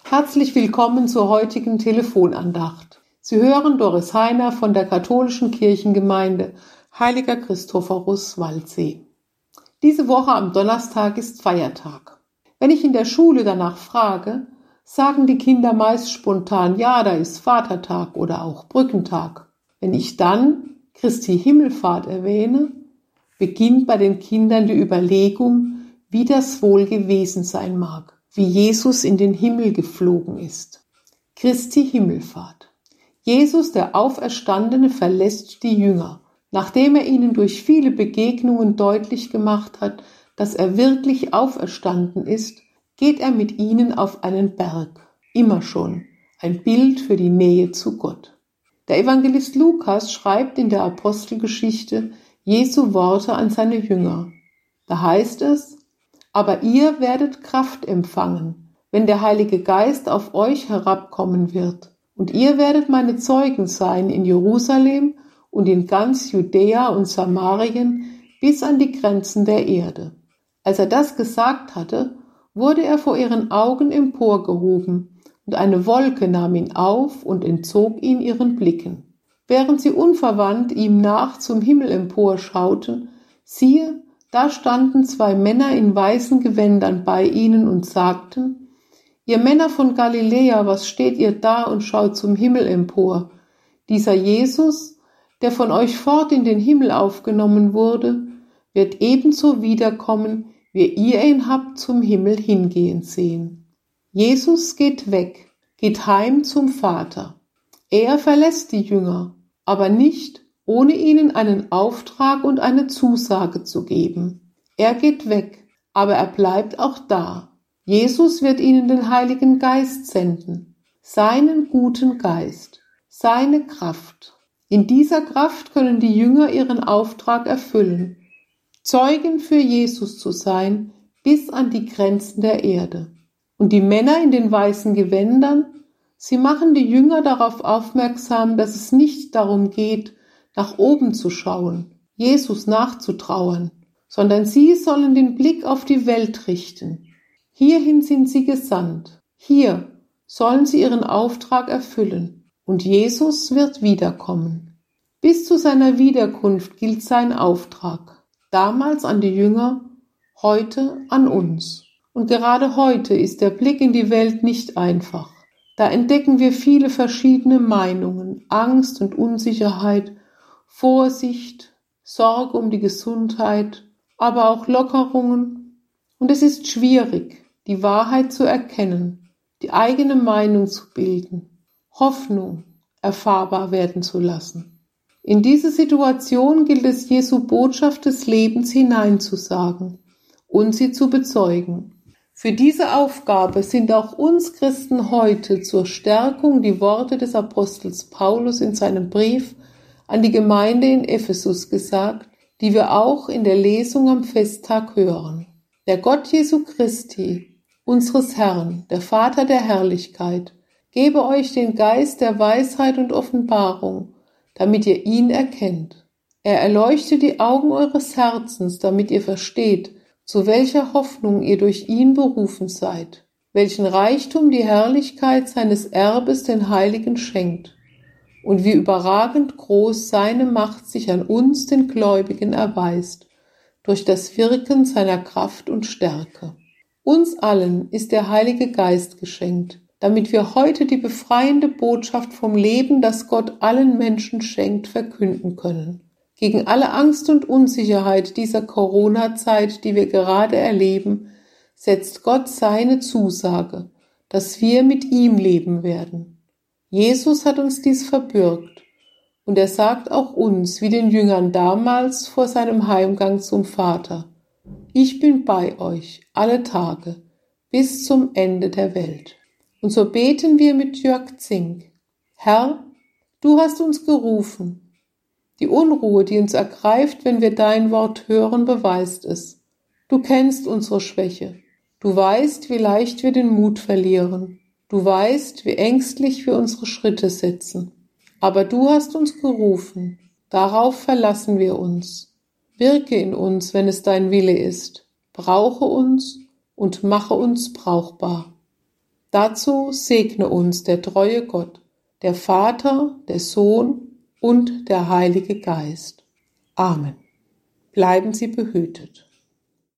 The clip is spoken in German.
Herzlich willkommen zur heutigen Telefonandacht. Sie hören Doris Heiner von der katholischen Kirchengemeinde Heiliger Christophorus Waldsee. Diese Woche am Donnerstag ist Feiertag. Wenn ich in der Schule danach frage, sagen die Kinder meist spontan, ja, da ist Vatertag oder auch Brückentag. Wenn ich dann Christi Himmelfahrt erwähne, beginnt bei den Kindern die Überlegung, wie das wohl gewesen sein mag, wie Jesus in den Himmel geflogen ist. Christi Himmelfahrt. Jesus, der Auferstandene, verlässt die Jünger, nachdem er ihnen durch viele Begegnungen deutlich gemacht hat, dass er wirklich auferstanden ist, geht er mit ihnen auf einen Berg, immer schon ein Bild für die Nähe zu Gott. Der Evangelist Lukas schreibt in der Apostelgeschichte Jesu Worte an seine Jünger. Da heißt es: Aber ihr werdet Kraft empfangen, wenn der Heilige Geist auf euch herabkommen wird. Und ihr werdet meine Zeugen sein in Jerusalem und in ganz Judäa und Samarien bis an die Grenzen der Erde. Als er das gesagt hatte, wurde er vor ihren Augen emporgehoben, und eine Wolke nahm ihn auf und entzog ihn ihren Blicken. Während sie unverwandt ihm nach zum Himmel emporschauten, siehe, da standen 2 Männer in weißen Gewändern bei ihnen und sagten: Ihr Männer von Galiläa, was steht ihr da und schaut zum Himmel empor? Dieser Jesus, der von euch fort in den Himmel aufgenommen wurde, wird ebenso wiederkommen, wie ihr ihn habt zum Himmel hingehen sehen. Jesus geht weg, geht heim zum Vater. Er verlässt die Jünger, aber nicht, ohne ihnen einen Auftrag und eine Zusage zu geben. Er geht weg, aber er bleibt auch da. Jesus wird ihnen den Heiligen Geist senden, seinen guten Geist, seine Kraft. In dieser Kraft können die Jünger ihren Auftrag erfüllen, Zeugen für Jesus zu sein, bis an die Grenzen der Erde. Und die Männer in den weißen Gewändern, sie machen die Jünger darauf aufmerksam, dass es nicht darum geht, nach oben zu schauen, Jesus nachzutrauern, sondern sie sollen den Blick auf die Welt richten. Hierhin sind sie gesandt. Hier sollen sie ihren Auftrag erfüllen. Und Jesus wird wiederkommen. Bis zu seiner Wiederkunft gilt sein Auftrag. Damals an die Jünger, heute an uns. Und gerade heute ist der Blick in die Welt nicht einfach. Da entdecken wir viele verschiedene Meinungen, Angst und Unsicherheit, Vorsicht, Sorge um die Gesundheit, aber auch Lockerungen. Und es ist schwierig, die Wahrheit zu erkennen, die eigene Meinung zu bilden, Hoffnung erfahrbar werden zu lassen. In diese Situation gilt es, Jesu Botschaft des Lebens hineinzusagen und sie zu bezeugen. Für diese Aufgabe sind auch uns Christen heute zur Stärkung die Worte des Apostels Paulus in seinem Brief an die Gemeinde in Ephesus gesagt, die wir auch in der Lesung am Festtag hören. Der Gott Jesu Christi, unseres Herrn, der Vater der Herrlichkeit, gebe euch den Geist der Weisheit und Offenbarung, damit ihr ihn erkennt. Er erleuchte die Augen eures Herzens, damit ihr versteht, zu welcher Hoffnung ihr durch ihn berufen seid, welchen Reichtum die Herrlichkeit seines Erbes den Heiligen schenkt und wie überragend groß seine Macht sich an uns, den Gläubigen, erweist, durch das Wirken seiner Kraft und Stärke. Uns allen ist der Heilige Geist geschenkt, damit wir heute die befreiende Botschaft vom Leben, das Gott allen Menschen schenkt, verkünden können. Gegen alle Angst und Unsicherheit dieser Corona-Zeit, die wir gerade erleben, setzt Gott seine Zusage, dass wir mit ihm leben werden. Jesus hat uns dies verbürgt und er sagt auch uns, wie den Jüngern damals vor seinem Heimgang zum Vater: Ich bin bei euch alle Tage bis zum Ende der Welt. Und so beten wir mit Jörg Zink: Herr, du hast uns gerufen. Die Unruhe, die uns ergreift, wenn wir dein Wort hören, beweist es. Du kennst unsere Schwäche. Du weißt, wie leicht wir den Mut verlieren. Du weißt, wie ängstlich wir unsere Schritte setzen. Aber du hast uns gerufen. Darauf verlassen wir uns. Wirke in uns, wenn es dein Wille ist. Brauche uns und mache uns brauchbar. Dazu segne uns der treue Gott, der Vater, der Sohn und der Heilige Geist. Amen. Bleiben Sie behütet.